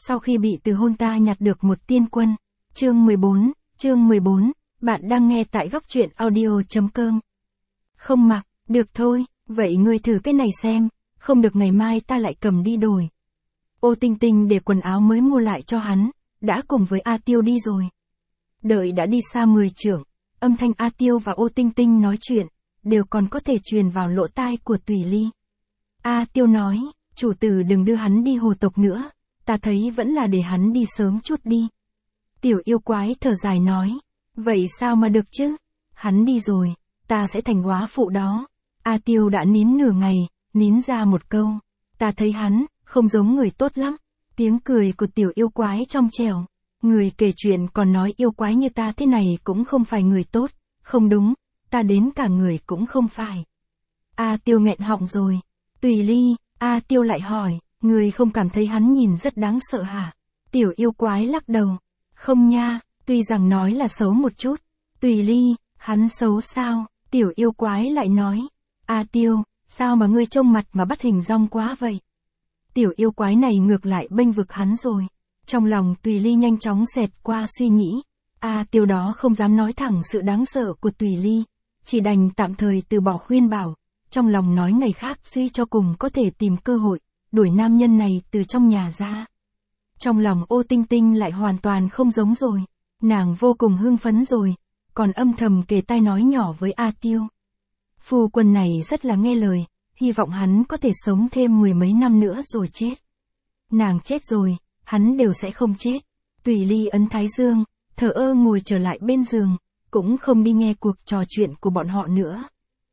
Sau khi bị từ hôn ta nhặt được một tiên quân. Chương 14, bạn đang nghe tại góc truyện audio.com. Không mặc, được thôi, vậy ngươi thử cái này xem, không được ngày mai ta lại cầm đi đổi. Ô Tinh Tinh để quần áo mới mua lại cho hắn, đã cùng với A Tiêu đi rồi. Đợi đã đi xa 10 trượng, âm thanh A Tiêu và Ô Tinh Tinh nói chuyện, đều còn có thể truyền vào lỗ tai của Tùy Ly. A Tiêu nói, chủ tử đừng đưa hắn đi hồ tộc nữa, ta thấy vẫn là để hắn đi sớm chút đi. Tiểu yêu quái thở dài nói, vậy sao mà được chứ, hắn đi rồi, ta sẽ thành góa phụ đó. A Tiêu đã nín nửa ngày, nín ra một câu, ta thấy hắn, không giống người tốt lắm. Tiếng cười của tiểu yêu quái trong trẻo. Người kể chuyện còn nói yêu quái như ta thế này cũng không phải người tốt, không đúng, ta đến cả người cũng không phải. A Tiêu nghẹn họng rồi. Tùy Ly, A Tiêu lại hỏi, người không cảm thấy hắn nhìn rất đáng sợ hả? Tiểu yêu quái lắc đầu. Không nha, tuy rằng nói là xấu một chút. Tùy Ly, hắn xấu sao? Tiểu yêu quái lại nói. A Tiêu, sao mà ngươi trông mặt mà bắt hình dong quá vậy? Tiểu yêu quái này ngược lại bênh vực hắn rồi. Trong lòng Tùy Ly nhanh chóng xẹt qua suy nghĩ. A Tiêu đó không dám nói thẳng sự đáng sợ của Tùy Ly. Chỉ đành tạm thời từ bỏ khuyên bảo. Trong lòng nói ngày khác suy cho cùng có thể tìm cơ hội, đuổi nam nhân này từ trong nhà ra. Trong lòng Ô Tinh Tinh lại hoàn toàn không giống rồi. Nàng vô cùng hưng phấn rồi. Còn âm thầm kề tai nói nhỏ với A Tiêu. Phu quân này rất là nghe lời. Hy vọng hắn có thể sống thêm 10 mấy năm nữa rồi chết. Nàng chết rồi, hắn đều sẽ không chết. Tùy Ly ấn thái dương, thờ ơ ngồi trở lại bên giường, cũng không đi nghe cuộc trò chuyện của bọn họ nữa.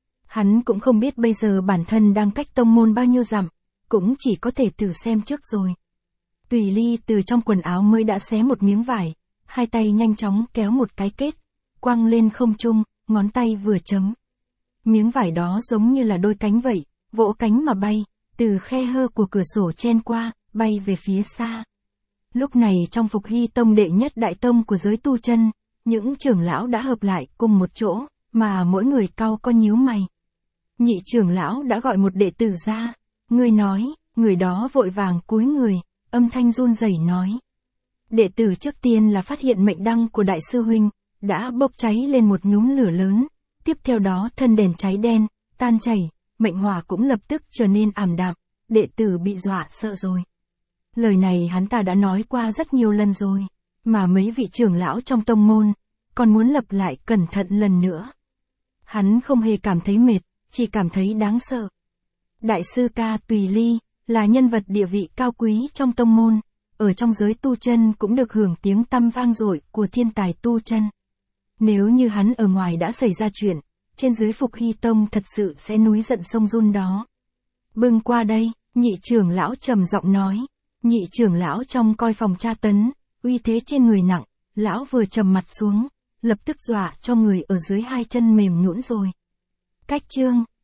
Hắn cũng không biết bây giờ bản thân đang cách tông môn bao nhiêu dặm, cũng chỉ có thể thử xem trước rồi. Tùy Ly từ trong quần áo mới đã xé một miếng vải, hai tay nhanh chóng kéo một cái kết, quăng lên không trung, ngón tay vừa chấm. Miếng vải đó giống như là đôi cánh vậy, vỗ cánh mà bay, từ khe hơ của cửa sổ chen qua, bay về phía xa. Lúc này trong Phục Hy Tông đệ nhất đại tông của giới tu chân, những trưởng lão đã hợp lại cùng một chỗ, mà mỗi người cau có nhíu mày. Nhị trưởng lão đã gọi một đệ tử ra, người nói, người đó vội vàng cúi người, âm thanh run rẩy nói. Đệ tử trước tiên là phát hiện mệnh đăng của đại sư huynh, đã bốc cháy lên một nhúm lửa lớn, tiếp theo đó thân đèn cháy đen, tan chảy, mệnh hỏa cũng lập tức trở nên ảm đạm, đệ tử bị dọa sợ rồi. Lời này hắn ta đã nói qua rất nhiều lần rồi, mà mấy vị trưởng lão trong tông môn, còn muốn lặp lại cẩn thận lần nữa. Hắn không hề cảm thấy mệt, chỉ cảm thấy đáng sợ. Đại sư ca Tùy Ly, là nhân vật địa vị cao quý trong tông môn, ở trong giới tu chân cũng được hưởng tiếng tăm vang dội của thiên tài tu chân. Nếu như hắn ở ngoài đã xảy ra chuyện, trên dưới Phục Hy Tông thật sự sẽ núi giận sông run đó. Bưng qua đây, nhị trưởng lão trầm giọng nói. Nhị trưởng lão trong coi phòng tra tấn, uy thế trên người nặng, lão vừa trầm mặt xuống, lập tức dọa cho người ở dưới hai chân mềm nhũn rồi. Cách chương